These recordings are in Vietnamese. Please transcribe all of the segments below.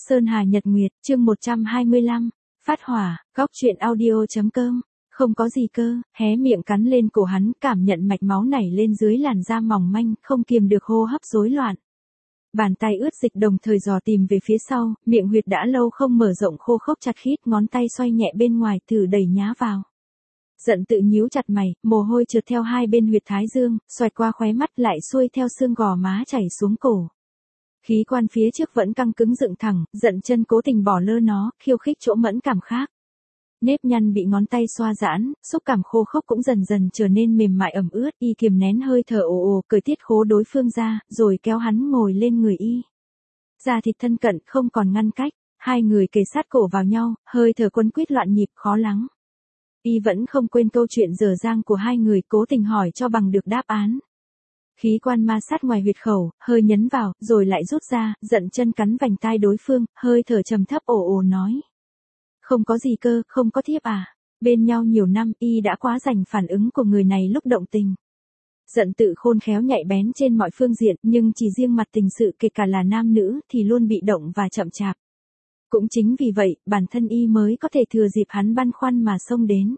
Sơn Hà Nhật Nguyệt, chương 125, phát hỏa, góc truyện audio.com, không có gì cơ, hé miệng cắn lên cổ hắn, cảm nhận mạch máu nảy lên dưới làn da mỏng manh, không kiềm được hô hấp rối loạn. Bàn tay ướt dịch đồng thời dò tìm về phía sau, miệng huyệt đã lâu không mở rộng khô khốc chặt khít, ngón tay xoay nhẹ bên ngoài thử đẩy nhá vào. Giận tự nhíu chặt mày, mồ hôi trượt theo hai bên huyệt thái dương, xoẹt qua khóe mắt lại xuôi theo xương gò má chảy xuống cổ. Khí quan phía trước vẫn căng cứng dựng thẳng, giận chân cố tình bỏ lơ nó, khiêu khích chỗ mẫn cảm khác. Nếp nhăn bị ngón tay xoa giãn, xúc cảm khô khốc cũng dần dần trở nên mềm mại ẩm ướt, y kiềm nén hơi thở ồ ồ, cởi tiết khố đối phương ra, rồi kéo hắn ngồi lên người y. Da thịt thân cận, không còn ngăn cách, hai người kề sát cổ vào nhau, hơi thở quấn quýt loạn nhịp khó lắng. Y vẫn không quên câu chuyện dở dang của hai người, cố tình hỏi cho bằng được đáp án. Khí quan ma sát ngoài huyệt khẩu, hơi nhấn vào, rồi lại rút ra, giận chân cắn vành tai đối phương, hơi thở trầm thấp ồ ồ nói. Không có gì cơ, không có thiếp à. Bên nhau nhiều năm, y đã quá rành phản ứng của người này lúc động tình. Giận tự khôn khéo nhạy bén trên mọi phương diện, nhưng chỉ riêng mặt tình sự kể cả là nam nữ thì luôn bị động và chậm chạp. Cũng chính vì vậy, bản thân y mới có thể thừa dịp hắn băn khoăn mà xông đến.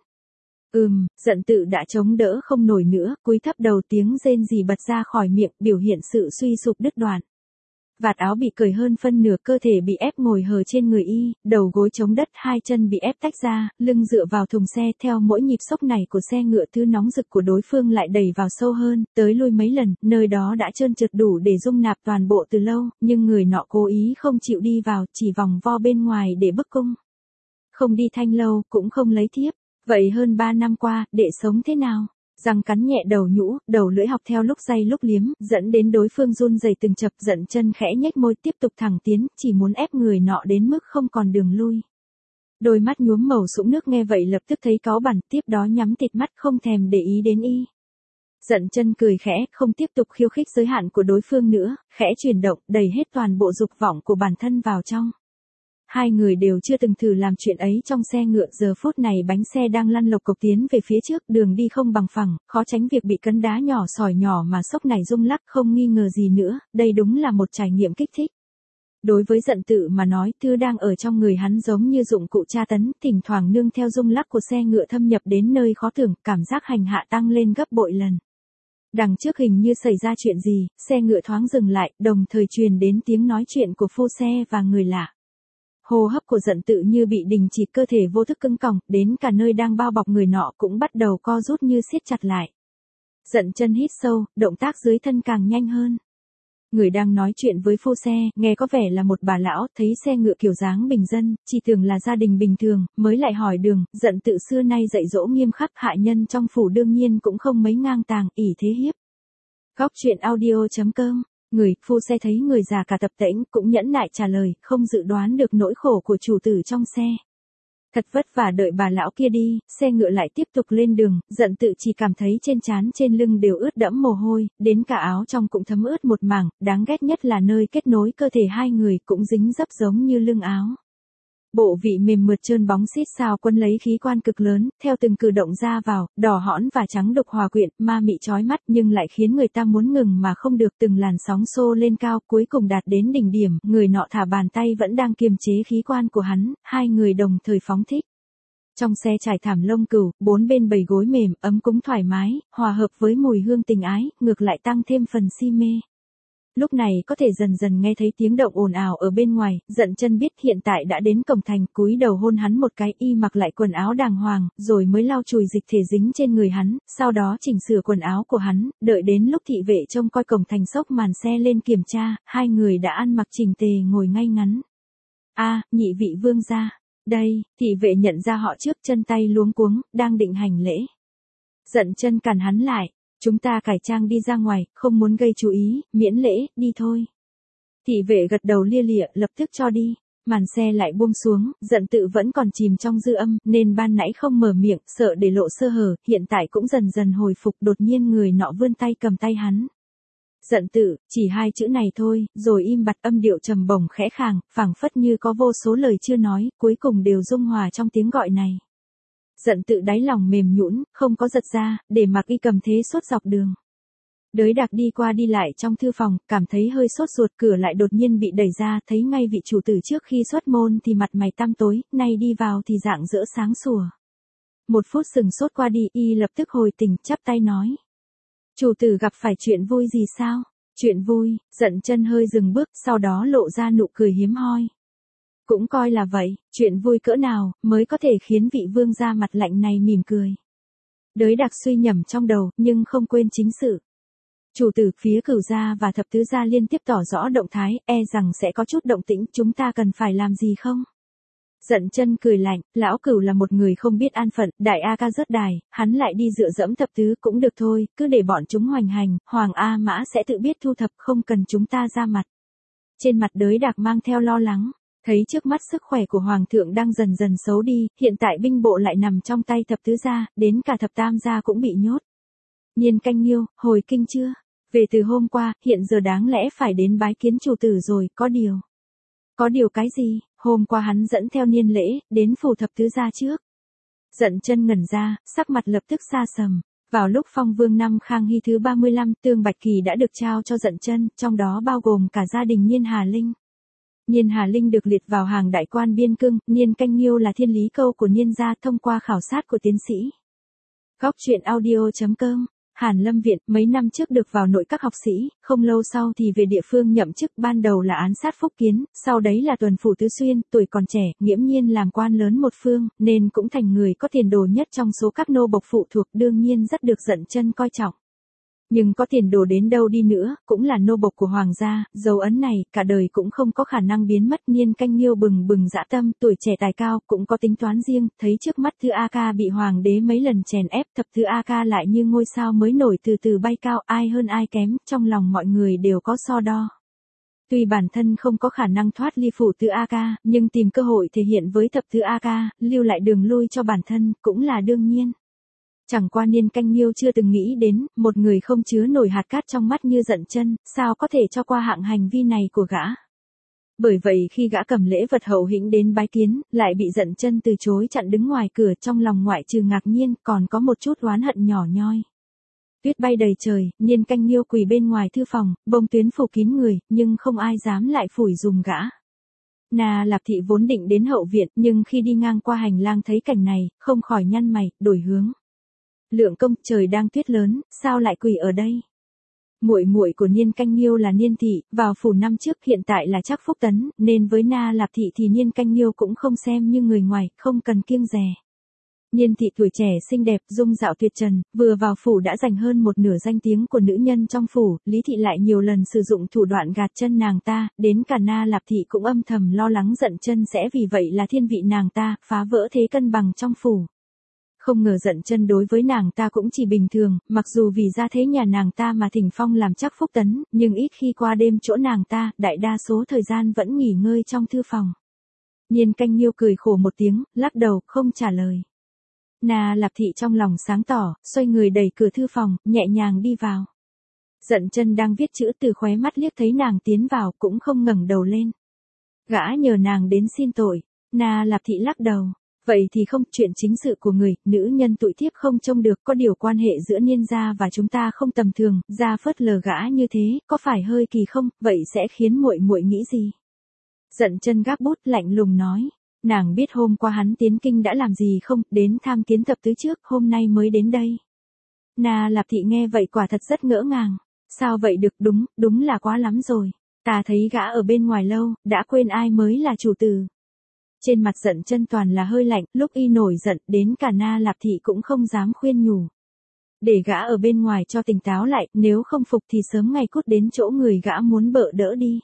Giận tự đã chống đỡ không nổi nữa, cúi thấp đầu, tiếng rên rỉ bật ra khỏi miệng, biểu hiện sự suy sụp đứt đoạn. Vạt áo bị cởi hơn phân nửa, cơ thể bị ép ngồi hờ trên người y, đầu gối chống đất, hai chân bị ép tách ra, lưng dựa vào thùng xe, theo mỗi nhịp xốc này của xe ngựa, thứ nóng rực của đối phương lại đẩy vào sâu hơn, tới lui mấy lần, nơi đó đã trơn trượt đủ để dung nạp toàn bộ từ lâu, nhưng người nọ cố ý không chịu đi vào, chỉ vòng vo bên ngoài để bức cung. Không đi thanh lâu, cũng không lấy thiếp. Vậy hơn 3 năm qua, đệ sống thế nào? Răng cắn nhẹ đầu nhũ, đầu lưỡi học theo lúc day lúc liếm, dẫn đến đối phương run rẩy từng chập, giận chân khẽ nhếch môi tiếp tục thẳng tiến, chỉ muốn ép người nọ đến mức không còn đường lui. Đôi mắt nhuốm màu sũng nước nghe vậy lập tức thấy cáu bẳn, tiếp đó nhắm tịt mắt không thèm để ý đến y. Giận chân cười khẽ, không tiếp tục khiêu khích giới hạn của đối phương nữa, khẽ chuyển động, đẩy hết toàn bộ dục vọng của bản thân vào trong. Hai người đều chưa từng thử làm chuyện ấy trong xe ngựa, giờ phút này bánh xe đang lăn lộc cộc tiến về phía trước, đường đi không bằng phẳng, khó tránh việc bị cấn đá nhỏ sỏi nhỏ mà xốc này rung lắc, không nghi ngờ gì nữa, đây đúng là một trải nghiệm kích thích. Đối với giận tự mà nói, thứ đang ở trong người hắn giống như dụng cụ tra tấn, thỉnh thoảng nương theo rung lắc của xe ngựa thâm nhập đến nơi khó tưởng, cảm giác hành hạ tăng lên gấp bội lần. Đằng trước hình như xảy ra chuyện gì, xe ngựa thoáng dừng lại, đồng thời truyền đến tiếng nói chuyện của phu xe và người lạ. Hô hấp của giận tự như bị đình chỉ, cơ thể vô thức cứng còng, đến cả nơi đang bao bọc người nọ cũng bắt đầu co rút như siết chặt lại. Giận chân hít sâu, động tác dưới thân càng nhanh hơn. Người đang nói chuyện với phu xe, nghe có vẻ là một bà lão, thấy xe ngựa kiểu dáng bình dân, chỉ tưởng là gia đình bình thường, mới lại hỏi đường, giận tự xưa nay dạy dỗ nghiêm khắc, hạ nhân trong phủ đương nhiên cũng không mấy ngang tàng, ỷ thế hiếp. Góc truyện audio.com. Người phu xe thấy người già cả tập tễnh, cũng nhẫn nại trả lời, không dự đoán được nỗi khổ của chủ tử trong xe. Thật vất vả đợi bà lão kia đi, xe ngựa lại tiếp tục lên đường, giận tự chỉ cảm thấy trên trán trên lưng đều ướt đẫm mồ hôi, đến cả áo trong cũng thấm ướt một mảng, đáng ghét nhất là nơi kết nối cơ thể hai người cũng dính dấp giống như lưng áo. Bộ vị mềm mượt trơn bóng xít sao quân lấy khí quan cực lớn, theo từng cử động ra vào, đỏ hõn và trắng đục hòa quyện, ma mị chói mắt nhưng lại khiến người ta muốn ngừng mà không được, từng làn sóng xô lên cao, cuối cùng đạt đến đỉnh điểm, người nọ thả bàn tay vẫn đang kiềm chế khí quan của hắn, hai người đồng thời phóng thích. Trong xe trải thảm lông cừu, bốn bên bầy gối mềm, ấm cúng thoải mái, hòa hợp với mùi hương tình ái, ngược lại tăng thêm phần si mê. Lúc này có thể dần dần nghe thấy tiếng động ồn ào ở bên ngoài, giận chân biết hiện tại đã đến cổng thành, cúi đầu hôn hắn một cái, y mặc lại quần áo đàng hoàng, rồi mới lau chùi dịch thể dính trên người hắn, sau đó chỉnh sửa quần áo của hắn, đợi đến lúc thị vệ trông coi cổng thành xốc màn xe lên kiểm tra, hai người đã ăn mặc chỉnh tề ngồi ngay ngắn. Nhị vị vương gia, đây, thị vệ nhận ra họ trước, chân tay luống cuống, đang định hành lễ. Giận chân cản hắn lại. Chúng ta cải trang đi ra ngoài, không muốn gây chú ý, miễn lễ, đi thôi. Thị vệ gật đầu lia lịa, lập tức cho đi. Màn xe lại buông xuống, giận tự vẫn còn chìm trong dư âm, nên ban nãy không mở miệng, sợ để lộ sơ hở, hiện tại cũng dần dần hồi phục, đột nhiên người nọ vươn tay cầm tay hắn. Giận tự, chỉ hai chữ này thôi, rồi im bặt, âm điệu trầm bổng khẽ khàng, phảng phất như có vô số lời chưa nói, cuối cùng đều dung hòa trong tiếng gọi này. Giận tự đáy lòng mềm nhũn, không có giật ra, để mặc y cầm thế suốt dọc đường. Đới Đạc đi qua đi lại trong thư phòng, cảm thấy hơi sốt ruột, cửa lại đột nhiên bị đẩy ra, thấy ngay vị chủ tử trước khi xuất môn thì mặt mày tăm tối, nay đi vào thì rạng rỡ sáng sủa. Một phút sừng sốt qua đi, y lập tức hồi tỉnh, chắp tay nói. Chủ tử gặp phải chuyện vui gì sao? Chuyện vui, Dận Chân hơi dừng bước, sau đó lộ ra nụ cười hiếm hoi. Cũng coi là vậy, chuyện vui cỡ nào, mới có thể khiến vị vương gia mặt lạnh này mỉm cười. Đới Đạc suy nhẩm trong đầu, nhưng không quên chính sự. Chủ tử, phía Cửu gia và Thập tứ gia liên tiếp tỏ rõ động thái, e rằng sẽ có chút động tĩnh, chúng ta cần phải làm gì không? Dận Chân cười lạnh, lão Cửu là một người không biết an phận, đại A Ca rớt đài, hắn lại đi dựa dẫm thập tứ cũng được thôi, cứ để bọn chúng hoành hành, Hoàng A Mã sẽ tự biết thu thập, không cần chúng ta ra mặt. Trên mặt Đới Đạc mang theo lo lắng, thấy trước mắt sức khỏe của Hoàng thượng đang dần dần xấu đi, hiện tại binh bộ lại nằm trong tay thập tứ gia, đến cả thập tam gia cũng bị nhốt. Nhiên Canh Nhiêu, hồi kinh chưa? Về từ hôm qua, hiện giờ đáng lẽ phải đến bái kiến chủ tử rồi, có điều. Có điều cái gì? Hôm qua hắn dẫn theo Niên Lễ, đến phủ thập tứ gia trước. Dận Chân ngẩn ra, sắc mặt lập tức xa sầm. Vào lúc Phong Vương năm Khang Hy thứ 35, Tương Bạch Kỳ đã được trao cho Dận Chân, trong đó bao gồm cả gia đình Niên Hà Linh. Niên Hà Linh được liệt vào hàng đại quan biên cương, Niên Canh Nhiêu là thiên lý câu của Niên gia thông qua khảo sát của tiến sĩ. Góc truyện audio.com. Hàn Lâm Viện, mấy năm trước được vào nội các học sĩ, không lâu sau thì về địa phương nhậm chức, ban đầu là án sát Phúc Kiến, sau đấy là tuần phủ Tứ Xuyên, tuổi còn trẻ, nghiễm nhiên làm quan lớn một phương, nên cũng thành người có tiền đồ nhất trong số các nô bộc phụ thuộc, đương nhiên rất được Dận Chân coi trọng. Nhưng có tiền đồ đến đâu đi nữa, cũng là nô bộc của hoàng gia, dấu ấn này, cả đời cũng không có khả năng biến mất. Niên Canh Nhiêu bừng bừng dã tâm, tuổi trẻ tài cao, cũng có tính toán riêng, thấy trước mắt Thư A Ca bị hoàng đế mấy lần chèn ép, thập Thư A Ca lại như ngôi sao mới nổi từ từ bay cao, ai hơn ai kém, trong lòng mọi người đều có so đo. Tuy bản thân không có khả năng thoát ly phủ Thư A Ca, nhưng tìm cơ hội thể hiện với thập Thư A Ca, lưu lại đường lui cho bản thân, cũng là đương nhiên. Chẳng qua Niên Canh Nhiêu chưa từng nghĩ đến, một người không chứa nổi hạt cát trong mắt như Dận Chân, sao có thể cho qua hạng hành vi này của gã. Bởi vậy khi gã cầm lễ vật hậu hĩnh đến bái kiến, lại bị Dận Chân từ chối chặn đứng ngoài cửa, trong lòng ngoại trừ ngạc nhiên, còn có một chút oán hận nhỏ nhoi. Tuyết bay đầy trời, Niên Canh Nhiêu quỳ bên ngoài thư phòng, bông tuyến phủ kín người, nhưng không ai dám lại phủi dùm gã. Na Lạp Thị vốn định đến hậu viện, nhưng khi đi ngang qua hành lang thấy cảnh này, không khỏi nhăn mày, đổi hướng. Lượng công, trời đang tuyết lớn, sao lại quỳ ở đây? Muội muội của Niên Canh Nhiêu là Niên Thị, vào phủ năm trước, hiện tại là Trác Phúc Tấn, nên với Na Lạp Thị thì Niên Canh Nhiêu cũng không xem như người ngoài, không cần kiêng dè. Niên Thị tuổi trẻ xinh đẹp, dung dạo tuyệt trần, vừa vào phủ đã giành hơn một nửa danh tiếng của nữ nhân trong phủ, Lý Thị lại nhiều lần sử dụng thủ đoạn gạt chân nàng ta, đến cả Na Lạp Thị cũng âm thầm lo lắng Dận Chân sẽ vì vậy là thiên vị nàng ta, phá vỡ thế cân bằng trong phủ. Không ngờ Dận Chân đối với nàng ta cũng chỉ bình thường, mặc dù vì gia thế nhà nàng ta mà thỉnh phong làm Trác Phúc Tấn, nhưng ít khi qua đêm chỗ nàng ta, đại đa số thời gian vẫn nghỉ ngơi trong thư phòng. Niên Canh Nhiêu cười khổ một tiếng, lắc đầu, không trả lời. Na Lạp Thị trong lòng sáng tỏ, xoay người đẩy cửa thư phòng, nhẹ nhàng đi vào. Dận Chân đang viết chữ, từ khóe mắt liếc thấy nàng tiến vào, cũng không ngẩng đầu lên. Gã nhờ nàng đến xin tội. Na Lạp Thị lắc đầu. Vậy thì không, chuyện chính sự của người, nữ nhân tụi thiếp không trông được, có điều quan hệ giữa Niên gia và chúng ta không tầm thường, gia phớt lờ gã như thế, có phải hơi kỳ không, vậy sẽ khiến muội muội nghĩ gì? Dận Chân gác bút lạnh lùng nói, nàng biết hôm qua hắn tiến kinh đã làm gì không, đến tham kiến thập tứ trước, hôm nay mới đến đây. Na Lạp Thị nghe vậy quả thật rất ngỡ ngàng, sao vậy được, đúng là quá lắm rồi, ta thấy gã ở bên ngoài lâu, đã quên ai mới là chủ tử. Trên mặt Dận Chân toàn là hơi lạnh, lúc y nổi giận, đến cả Na Lạp Thị cũng không dám khuyên nhủ. Để gã ở bên ngoài cho tỉnh táo lại, nếu không phục thì sớm ngày cút đến chỗ người gã muốn bợ đỡ đi.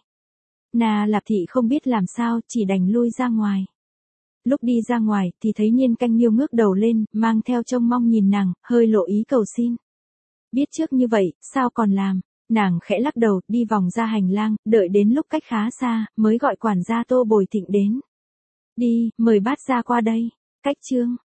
Na Lạp Thị không biết làm sao, chỉ đành lui ra ngoài. Lúc đi ra ngoài, thì thấy Niên Canh Nhiêu ngước đầu lên, mang theo trông mong nhìn nàng, hơi lộ ý cầu xin. Biết trước như vậy, sao còn làm? Nàng khẽ lắc đầu, đi vòng ra hành lang, đợi đến lúc cách khá xa, mới gọi quản gia Tô Bồi Thịnh đến. Đi, mời bát gia qua đây. Cách chương.